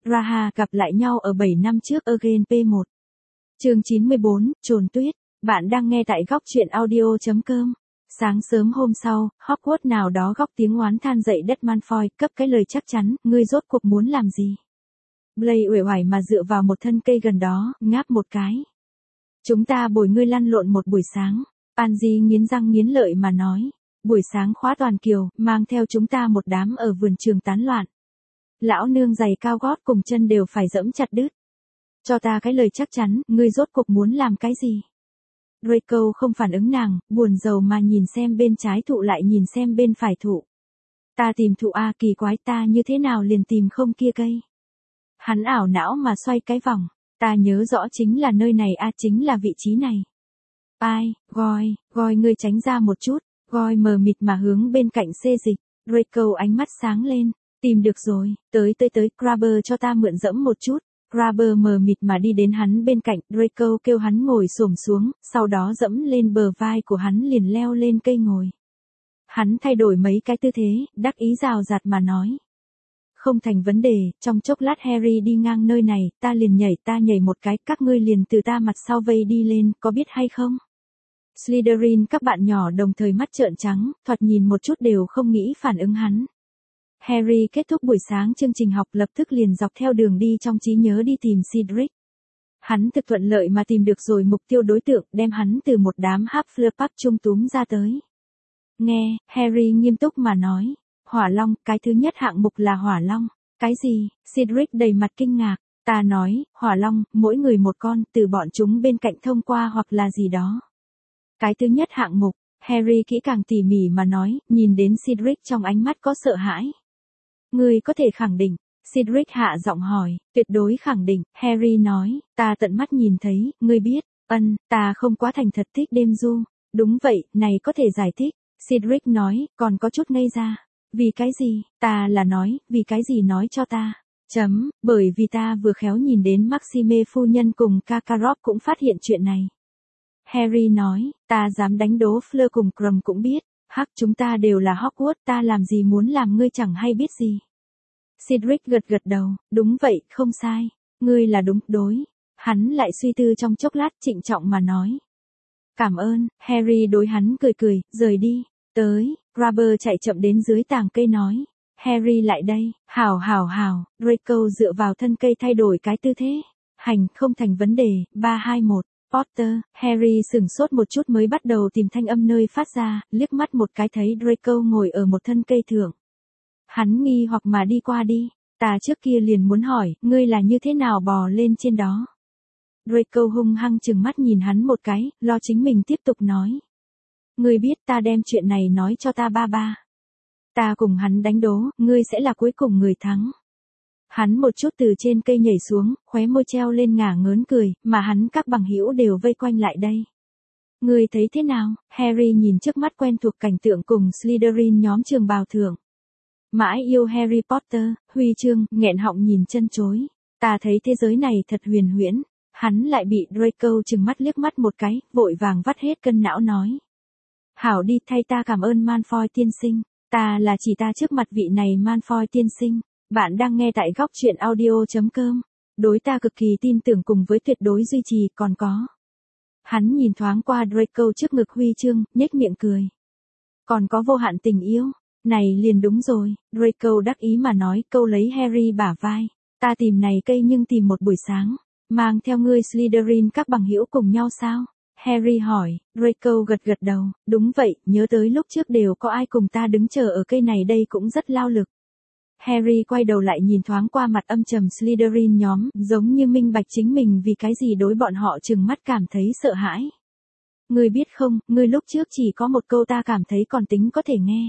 Raha gặp lại nhau ở 7 năm trước Again P1. Chương 94, Trồn Tuyết. Bạn đang nghe tại góc truyện audio.com. Sáng sớm hôm sau, Hogwarts nào đó góc tiếng oán than dậy đất Malfoy, cấp cái lời chắc chắn, ngươi rốt cuộc muốn làm gì? Blaise uể oải mà dựa vào một thân cây gần đó, ngáp một cái. Chúng ta bồi ngươi lăn lộn một buổi sáng. Pansy nghiến răng nghiến lợi mà nói. Buổi sáng khóa toàn kiều, mang theo chúng ta một đám ở vườn trường tán loạn. Lão nương giày cao gót cùng chân đều phải dẫm chặt đứt. Cho ta cái lời chắc chắn, ngươi rốt cuộc muốn làm cái gì? Draco không phản ứng nàng, buồn rầu mà nhìn xem bên trái thụ lại nhìn xem bên phải thụ. Ta tìm thụ A, kỳ quái, ta như thế nào liền tìm không kia cây? Hắn ảo não mà xoay cái vòng. Ta nhớ rõ chính là nơi này A, chính là vị trí này. Ai, Goi ngươi tránh ra một chút. Goi mờ mịt mà hướng bên cạnh xê dịch. Draco ánh mắt sáng lên. Tìm được rồi, tới, Crabber cho ta mượn dẫm một chút. Crabber mờ mịt mà đi đến hắn bên cạnh, Draco kêu hắn ngồi xổm xuống, sau đó dẫm lên bờ vai của hắn liền leo lên cây ngồi. Hắn thay đổi mấy cái tư thế, đắc ý rào rạt mà nói. Không thành vấn đề, trong chốc lát Harry đi ngang nơi này, ta nhảy một cái, các ngươi liền từ ta mặt sau vây đi lên, có biết hay không? Slytherin các bạn nhỏ đồng thời mắt trợn trắng, thoạt nhìn một chút đều không nghĩ phản ứng hắn. Harry kết thúc buổi sáng chương trình học lập tức liền dọc theo đường đi trong trí nhớ đi tìm Cedric. Hắn thực thuận lợi mà tìm được rồi mục tiêu đối tượng, đem hắn từ một đám Hufflepuff chung túm ra tới. Nghe, Harry nghiêm túc mà nói. Hỏa Long, cái thứ nhất hạng mục là Hỏa Long. Cái gì? Cedric đầy mặt kinh ngạc. Ta nói, Hỏa Long, mỗi người một con, từ bọn chúng bên cạnh thông qua hoặc là gì đó. Cái thứ nhất hạng mục, Harry kỹ càng tỉ mỉ mà nói, nhìn đến Cedric trong ánh mắt có sợ hãi. Ngươi có thể khẳng định, Cedric hạ giọng hỏi, tuyệt đối khẳng định, Harry nói, ta tận mắt nhìn thấy, ngươi biết, ta không quá thành thật thích đêm du. Đúng vậy, này có thể giải thích, Cedric nói, còn có chút ngây ra. Vì cái gì, ta là nói, vì cái gì nói cho ta. Bởi vì ta vừa khéo nhìn đến Maxime phu nhân cùng Karkaroff cũng phát hiện chuyện này. Harry nói, ta dám đánh đố Fleur cùng Krum cũng biết. Hắc, chúng ta đều là Hogwarts, ta làm gì muốn làm ngươi chẳng hay biết gì. Cedric gật đầu, đúng vậy, không sai. Ngươi là đúng, đối. Hắn lại suy tư trong chốc lát trịnh trọng mà nói. Cảm ơn, Harry đối hắn cười, rời đi. Tới, Crabber chạy chậm đến dưới tàng cây nói. Harry lại đây, hảo. Draco dựa vào thân cây thay đổi cái tư thế. Hành, không thành vấn đề, 3, 2, 1. Potter, Harry sửng sốt một chút mới bắt đầu tìm thanh âm nơi phát ra, liếc mắt một cái thấy Draco ngồi ở một thân cây thượng. Hắn nghi hoặc mà đi qua đi, ta trước kia liền muốn hỏi, ngươi là như thế nào bò lên trên đó. Draco hung hăng chừng mắt nhìn hắn một cái, lo chính mình tiếp tục nói. Ngươi biết ta đem chuyện này nói cho ta ba. Ta cùng hắn đánh đố, ngươi sẽ là cuối cùng người thắng. Hắn một chút từ trên cây nhảy xuống, khóe môi treo lên ngả ngớn cười, mà hắn các bằng hữu đều vây quanh lại đây. Ngươi thấy thế nào? Harry nhìn trước mắt quen thuộc cảnh tượng cùng Slytherin nhóm trường bào thưởng. Mãi yêu Harry Potter, huy chương, nghẹn họng nhìn chân chối. Ta thấy thế giới này thật huyền huyễn. Hắn lại bị Draco chừng mắt liếc mắt một cái, vội vàng vắt hết cân não nói. Hảo đi, thay ta cảm ơn Malfoy tiên sinh. Ta là chỉ ta trước mặt vị này Malfoy tiên sinh. Bạn đang nghe tại góc truyện audio.com. Đối ta cực kỳ tin tưởng cùng với tuyệt đối duy trì còn có. Hắn nhìn thoáng qua Draco trước ngực huy chương, nhếch miệng cười. Còn có vô hạn tình yêu. Này liền đúng rồi, Draco đắc ý mà nói câu lấy Harry bả vai. Ta tìm này cây nhưng tìm một buổi sáng. Mang theo ngươi Slytherin các bằng hữu cùng nhau sao? Harry hỏi, Draco gật đầu, đúng vậy, nhớ tới lúc trước đều có ai cùng ta đứng chờ ở cây này đây cũng rất lao lực. Harry quay đầu lại nhìn thoáng qua mặt âm trầm Slytherin nhóm, giống như minh bạch chính mình vì cái gì đối bọn họ trừng mắt cảm thấy sợ hãi. Ngươi biết không, ngươi lúc trước chỉ có một câu ta cảm thấy còn tính có thể nghe.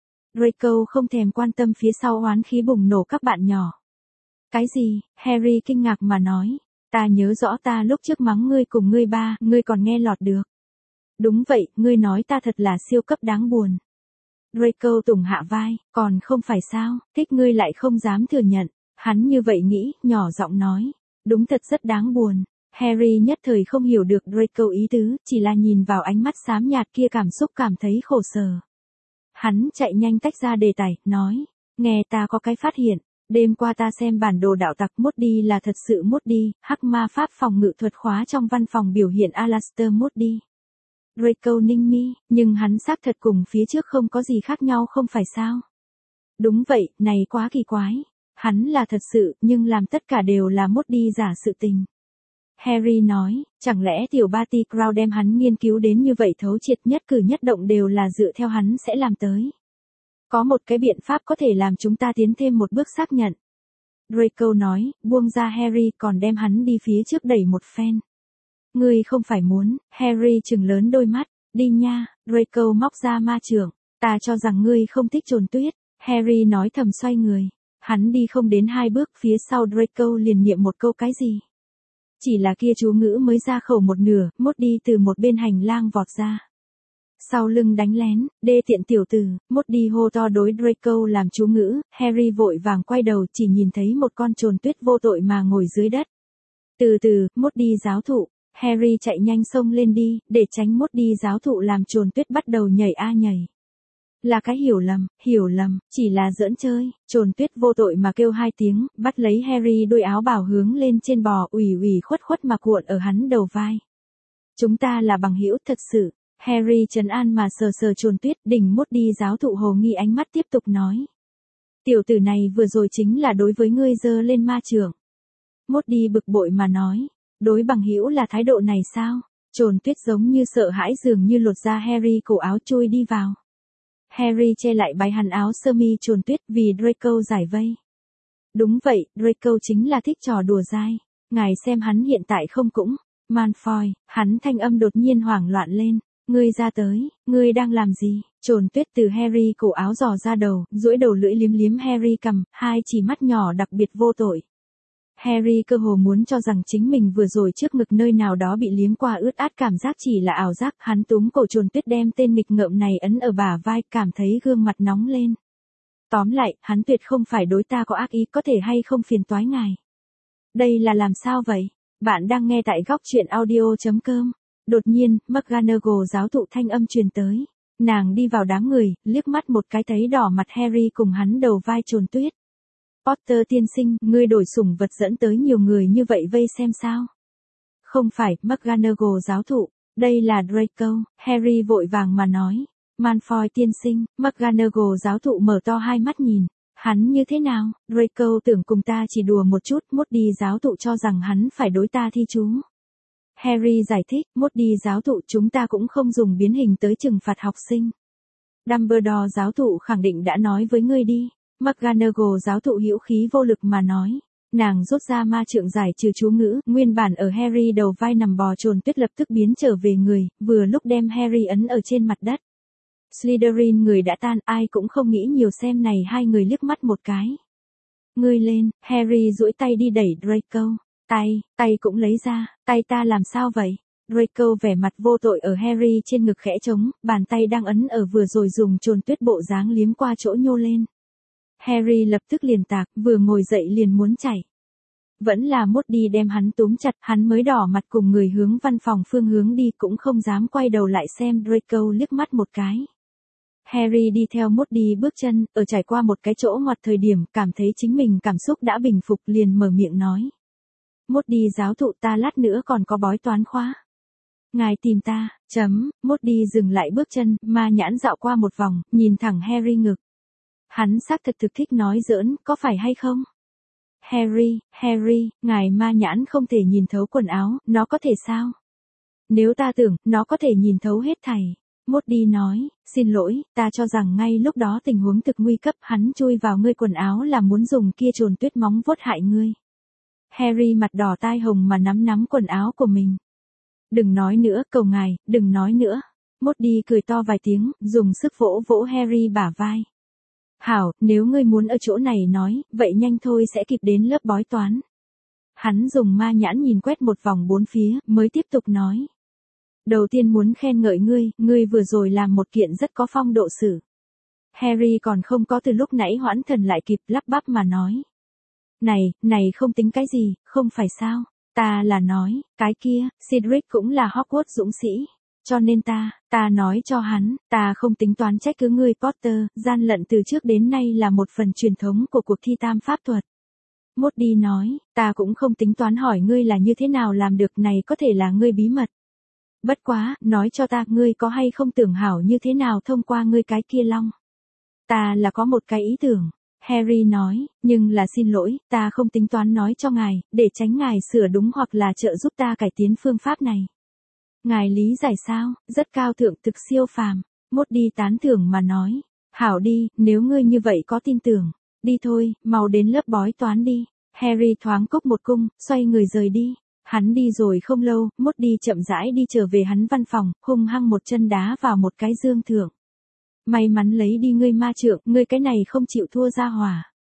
Draco không thèm quan tâm phía sau oán khí bùng nổ các bạn nhỏ. Cái gì? Harry kinh ngạc mà nói. Ta nhớ rõ ta lúc trước mắng ngươi cùng ngươi ba, ngươi còn nghe lọt được. Đúng vậy, ngươi nói ta thật là siêu cấp đáng buồn. Draco tùng hạ vai, còn không phải sao, thích ngươi lại không dám thừa nhận. Hắn như vậy nghĩ, nhỏ giọng nói. Đúng thật rất đáng buồn. Harry nhất thời không hiểu được Draco ý tứ, chỉ là nhìn vào ánh mắt xám nhạt kia cảm xúc cảm thấy khổ sở. Hắn chạy nhanh tách ra đề tài, nói. Nghe ta có cái phát hiện. Đêm qua ta xem bản đồ đạo tặc Moody là thật sự Moody, hắc ma pháp phòng ngự thuật khóa trong văn phòng biểu hiện Alastor Moody. Draco ninh mi, nhưng hắn xác thật cùng phía trước không có gì khác nhau không phải sao? Đúng vậy, này quá kỳ quái. Hắn là thật sự, nhưng làm tất cả đều là Moody giả sự tình. Harry nói, chẳng lẽ tiểu Barty Crouch đem hắn nghiên cứu đến như vậy thấu triệt, nhất cử nhất động đều là dựa theo hắn sẽ làm tới. Có một cái biện pháp có thể làm chúng ta tiến thêm một bước xác nhận. Draco nói, buông ra Harry còn đem hắn đi phía trước đẩy một phen. Ngươi không phải muốn, Harry trừng lớn đôi mắt, đi nha, Draco móc ra ma chưởng, ta cho rằng ngươi không thích trồn tuyết, Harry nói thầm xoay người. Hắn đi không đến 2 bước phía sau Draco liền niệm một câu cái gì. Chỉ là kia chú ngữ mới ra khẩu một nửa, Moody từ một bên hành lang vọt ra. Sau lưng đánh lén, đê tiện tiểu tử, Moody hô to đối Draco làm chú ngữ, Harry vội vàng quay đầu chỉ nhìn thấy một con trồn tuyết vô tội mà ngồi dưới đất. Từ từ, Moody giáo thụ, Harry chạy nhanh xông lên đi, để tránh Moody giáo thụ làm trồn tuyết bắt đầu nhảy a nhảy. Là cái hiểu lầm, chỉ là giỡn chơi, trồn tuyết vô tội mà kêu 2 tiếng, bắt lấy Harry đuôi áo bảo hướng lên trên bò, ủy khuất mà cuộn ở hắn đầu vai. Chúng ta là bằng hữu thật sự, Harry trấn an mà sờ trồn tuyết, đỉnh Moody giáo thụ hồ nghi ánh mắt tiếp tục nói. Tiểu tử này vừa rồi chính là đối với ngươi giơ lên ma chưởng. Moody bực bội mà nói, đối bằng hữu là thái độ này sao? Trồn tuyết giống như sợ hãi dường như lột ra Harry cổ áo chui đi vào. Harry che lại váy hắn áo sơ mi trồn tuyết vì Draco giải vây. Đúng vậy, Draco chính là thích trò đùa dai. Ngài xem hắn hiện tại không cũng. Malfoy, hắn thanh âm đột nhiên hoảng loạn lên. Ngươi ra tới, ngươi đang làm gì? Trồn tuyết từ Harry cổ áo dò ra đầu, duỗi đầu lưỡi liếm Harry cằm, 2 chỉ mắt nhỏ đặc biệt vô tội. Harry cơ hồ muốn cho rằng chính mình vừa rồi trước ngực nơi nào đó bị liếm qua ướt át, cảm giác chỉ là ảo giác, hắn túm cổ trồn tuyết đem tên nghịch ngợm này ấn ở bả vai, cảm thấy gương mặt nóng lên. Tóm lại, hắn tuyệt không phải đối ta có ác ý, có thể hay không phiền toái ngài. Đây là làm sao vậy? Bạn đang nghe tại góc truyện audio.com. Đột nhiên, McGonagall giáo thụ thanh âm truyền tới. Nàng đi vào đám người, liếc mắt một cái thấy đỏ mặt Harry cùng hắn đầu vai trồn tuyết. Potter tiên sinh, ngươi đổi sủng vật dẫn tới nhiều người như vậy vây xem sao? Không phải, McGonagall giáo thụ, đây là Draco, Harry vội vàng mà nói. Malfoy tiên sinh, McGonagall giáo thụ mở to hai mắt nhìn. Hắn như thế nào? Draco tưởng cùng ta chỉ đùa một chút, Moody giáo thụ cho rằng hắn phải đối ta thi chú. Harry giải thích, Moody giáo thụ chúng ta cũng không dùng biến hình tới trừng phạt học sinh. Dumbledore giáo thụ khẳng định đã nói với ngươi đi. McGonagall giáo thụ hữu khí vô lực mà nói. Nàng rút ra ma trượng giải trừ chú ngữ, nguyên bản ở Harry đầu vai nằm bò trồn tuyết lập tức biến trở về người, vừa lúc đem Harry ấn ở trên mặt đất. Slytherin người đã tan, ai cũng không nghĩ nhiều xem này hai người liếc mắt một cái. Ngươi lên, Harry duỗi tay đi đẩy Draco. Tay cũng lấy ra, tay ta làm sao vậy? Draco vẻ mặt vô tội ở Harry trên ngực khẽ trống, bàn tay đang ấn ở vừa rồi dùng trồn tuyết bộ dáng liếm qua chỗ nhô lên. Harry lập tức liền tạc, vừa ngồi dậy liền muốn chạy. Vẫn là Moody đem hắn túm chặt, hắn mới đỏ mặt cùng người hướng văn phòng phương hướng đi, cũng không dám quay đầu lại xem Draco liếc mắt một cái. Harry đi theo Moody bước chân, ở trải qua một cái chỗ ngoặt thời điểm, cảm thấy chính mình cảm xúc đã bình phục liền mở miệng nói. Moody giáo thụ ta lát nữa còn có bói toán khóa. Ngài tìm ta, Moody dừng lại bước chân, ma nhãn dạo qua một vòng, nhìn thẳng Harry ngực. Hắn xác thực thích nói giỡn, có phải hay không? Harry, ngài ma nhãn không thể nhìn thấu quần áo, nó có thể sao? Nếu ta tưởng, nó có thể nhìn thấu hết thảy. Moody nói, xin lỗi, ta cho rằng ngay lúc đó tình huống thực nguy cấp, hắn chui vào ngươi quần áo là muốn dùng kia trồn tuyết móng vuốt hại ngươi. Harry mặt đỏ tai hồng mà nắm quần áo của mình. Đừng nói nữa, cầu ngài, đừng nói nữa. Moody cười to vài tiếng, dùng sức vỗ Harry bả vai. Hảo, nếu ngươi muốn ở chỗ này nói, vậy nhanh thôi sẽ kịp đến lớp bói toán. Hắn dùng ma nhãn nhìn quét một vòng bốn phía, mới tiếp tục nói. Đầu tiên muốn khen ngợi ngươi vừa rồi làm một kiện rất có phong độ sự. Harry còn không có từ lúc nãy hoãn thần lại kịp lắp bắp mà nói. Này không tính cái gì, không phải sao, ta là nói, cái kia, Cedric cũng là Hogwarts dũng sĩ. cho nên ta nói cho hắn, ta không tính toán trách cứ ngươi Potter, gian lận từ trước đến nay là một phần truyền thống của cuộc thi tam pháp thuật. Moody nói, ta cũng không tính toán hỏi ngươi là như thế nào làm được, này có thể là ngươi bí mật. Bất quá, nói cho ta, ngươi có hay không tưởng hảo như thế nào thông qua ngươi cái kia long. Ta là có một cái ý tưởng. Harry nói, nhưng là xin lỗi, ta không tính toán nói cho ngài, để tránh ngài sửa đúng hoặc là trợ giúp ta cải tiến phương pháp này. Ngài lý giải sao, rất cao thượng, thực siêu phàm. Moody tán thưởng mà nói, hảo đi, nếu ngươi như vậy có tin tưởng. Đi thôi, mau đến lớp bói toán đi. Harry thoáng cốc một cung, xoay người rời đi. Hắn đi rồi không lâu, Moody chậm rãi đi trở về hắn văn phòng, hung hăng một chân đá vào một cái dương thượng. May mắn lấy đi ngươi ma trượng, ngươi cái này không chịu thua ra hỏa.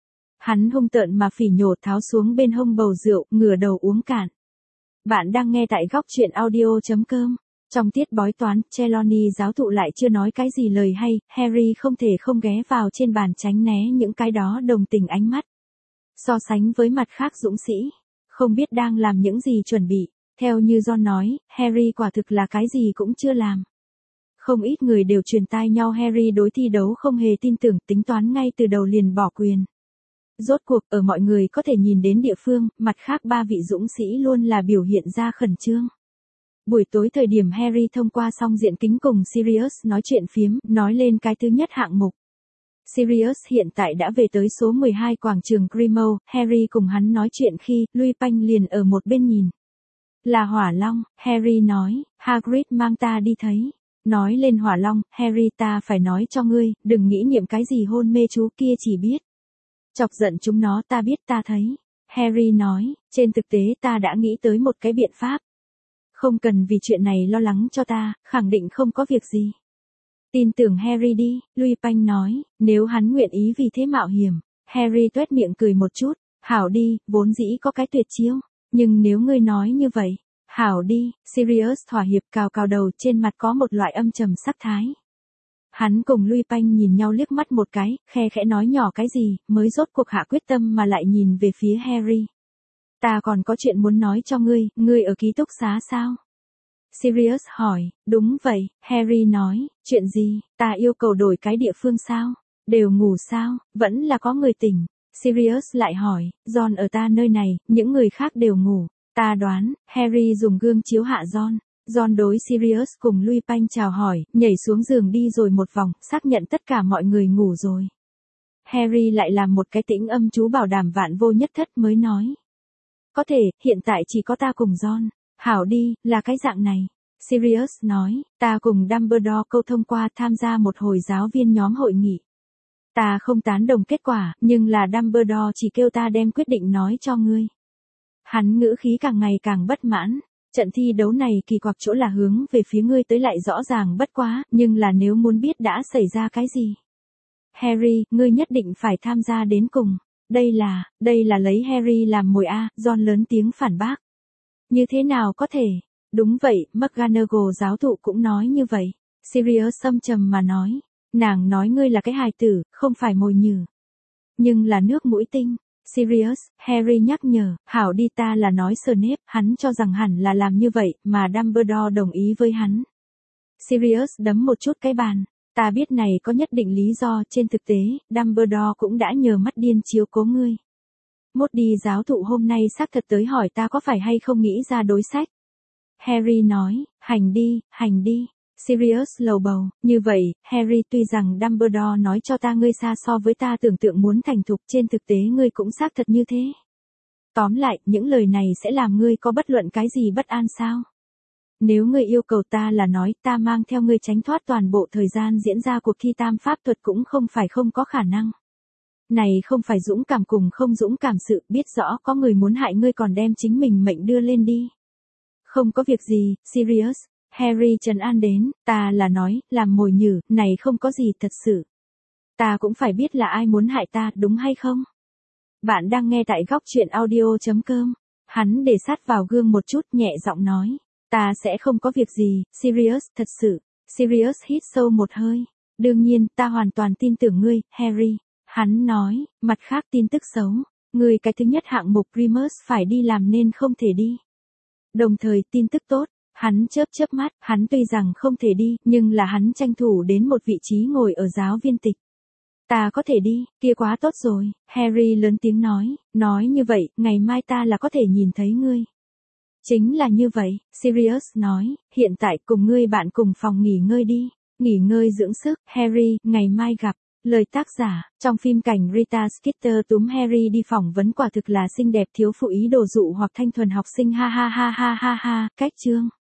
Hắn hung tợn mà phỉ nhổ tháo xuống bên hông bầu rượu, ngửa đầu uống cạn. Bạn đang nghe tại góc truyện audio.com. Trong tiết bói toán, Trelawney giáo thụ lại chưa nói cái gì lời hay, Harry không thể không ghé vào trên bàn tránh né những cái đó đồng tình ánh mắt. So sánh với mặt khác dũng sĩ, không biết đang làm những gì chuẩn bị, theo như John nói, Harry quả thực là cái gì cũng chưa làm. Không ít người đều truyền tai nhau Harry đối thi đấu không hề tin tưởng, tính toán ngay từ đầu liền bỏ quyền. Rốt cuộc, ở mọi người có thể nhìn đến địa phương, mặt khác ba vị dũng sĩ luôn là biểu hiện ra khẩn trương. Buổi tối thời điểm Harry thông qua song diện kính cùng Sirius nói chuyện phiếm, nói lên cái thứ nhất hạng mục. Sirius hiện tại đã về tới số 12 quảng trường Grimmauld, Harry cùng hắn nói chuyện khi, Lupin liền ở một bên nhìn. Là hỏa long, Harry nói, Hagrid mang ta đi thấy. Nói lên hỏa long, Harry ta phải nói cho ngươi, đừng nghĩ niệm cái gì hôn mê chú kia chỉ biết. Chọc giận chúng nó ta biết ta thấy. Harry nói, trên thực tế ta đã nghĩ tới một cái biện pháp. Không cần vì chuyện này lo lắng cho ta, khẳng định không có việc gì. Tin tưởng Harry đi, Lupin nói, nếu hắn nguyện ý vì thế mạo hiểm. Harry tuét miệng cười một chút, hảo đi, vốn dĩ có cái tuyệt chiêu, nhưng nếu ngươi nói như vậy, hảo đi, Sirius thỏa hiệp cào cào đầu, trên mặt có một loại âm trầm sắc thái. Hắn cùng Lupin nhìn nhau liếc mắt một cái, khe khẽ nói nhỏ cái gì, mới rốt cuộc hạ quyết tâm mà lại nhìn về phía Harry. Ta còn có chuyện muốn nói cho ngươi ở ký túc xá sao? Sirius hỏi, đúng vậy, Harry nói, chuyện gì, ta yêu cầu đổi cái địa phương sao? Đều ngủ sao, vẫn là có người tỉnh. Sirius lại hỏi, John ở ta nơi này, những người khác đều ngủ. Ta đoán, Harry dùng gương chiếu hạ John. John đối Sirius cùng Lupin chào hỏi, nhảy xuống giường đi rồi một vòng, xác nhận tất cả mọi người ngủ rồi. Harry lại làm một cái tĩnh âm chú bảo đảm vạn vô nhất thất mới nói. Có thể, hiện tại chỉ có ta cùng John. Hảo đi, là cái dạng này. Sirius nói, ta cùng Dumbledore câu thông qua tham gia một hồi giáo viên nhóm hội nghị. Ta không tán đồng kết quả, nhưng là Dumbledore chỉ kêu ta đem quyết định nói cho ngươi. Hắn ngữ khí càng ngày càng bất mãn. Trận thi đấu này kỳ quặc chỗ là hướng về phía ngươi tới lại rõ ràng bất quá, nhưng là nếu muốn biết đã xảy ra cái gì. Harry, ngươi nhất định phải tham gia đến cùng. Đây là lấy Harry làm mồi a, John lớn tiếng phản bác. Như thế nào có thể? Đúng vậy, McGonagall giáo thụ cũng nói như vậy. Sirius âm trầm mà nói. Nàng nói ngươi là cái hài tử, không phải mồi nhử. Nhưng là nước mũi tinh. Sirius, Harry nhắc nhở, hảo đi ta là nói Snape, hắn cho rằng hẳn là làm như vậy, mà Dumbledore đồng ý với hắn. Sirius đấm một chút cái bàn. Ta biết này có nhất định lý do, trên thực tế, Dumbledore cũng đã nhờ mắt điên chiếu cố ngươi. Moody giáo thụ hôm nay xác thật tới hỏi ta có phải hay không nghĩ ra đối sách. Harry nói, hành đi. Sirius lầu bầu, như vậy, Harry tuy rằng Dumbledore nói cho ta ngươi xa so với ta tưởng tượng muốn thành thục, trên thực tế ngươi cũng xác thật như thế. Tóm lại, những lời này sẽ làm ngươi có bất luận cái gì bất an sao? Nếu ngươi yêu cầu ta là nói ta mang theo ngươi tránh thoát toàn bộ thời gian diễn ra cuộc thi tam pháp thuật cũng không phải không có khả năng. Này không phải dũng cảm cùng không dũng cảm sự, biết rõ có người muốn hại ngươi còn đem chính mình mệnh đưa lên đi. Không có việc gì, Sirius. Harry trấn an đến, ta là nói, làm mồi nhử, này không có gì thật sự. Ta cũng phải biết là ai muốn hại ta, đúng hay không? Bạn đang nghe tại góc truyện audio.com. Hắn để sát vào gương một chút, nhẹ giọng nói. Ta sẽ không có việc gì, Sirius, thật sự. Sirius hít sâu một hơi. Đương nhiên, ta hoàn toàn tin tưởng ngươi, Harry. Hắn nói, mặt khác tin tức xấu. Ngươi cái thứ nhất hạng mục Remus phải đi làm nên không thể đi. Đồng thời tin tức tốt. Hắn chớp chớp mắt, hắn tuy rằng không thể đi, nhưng là hắn tranh thủ đến một vị trí ngồi ở giáo viên tịch. Ta có thể đi, kia quá tốt rồi, Harry lớn tiếng nói như vậy, ngày mai ta là có thể nhìn thấy ngươi. Chính là như vậy, Sirius nói, hiện tại cùng ngươi bạn cùng phòng nghỉ ngơi đi, nghỉ ngơi dưỡng sức, Harry, ngày mai gặp. Lời tác giả, trong phim cảnh Rita Skeeter túm Harry đi phỏng vấn quả thực là xinh đẹp thiếu phụ ý đồ dụ hoặc thanh thuần học sinh ha ha ha ha ha ha, cách chương.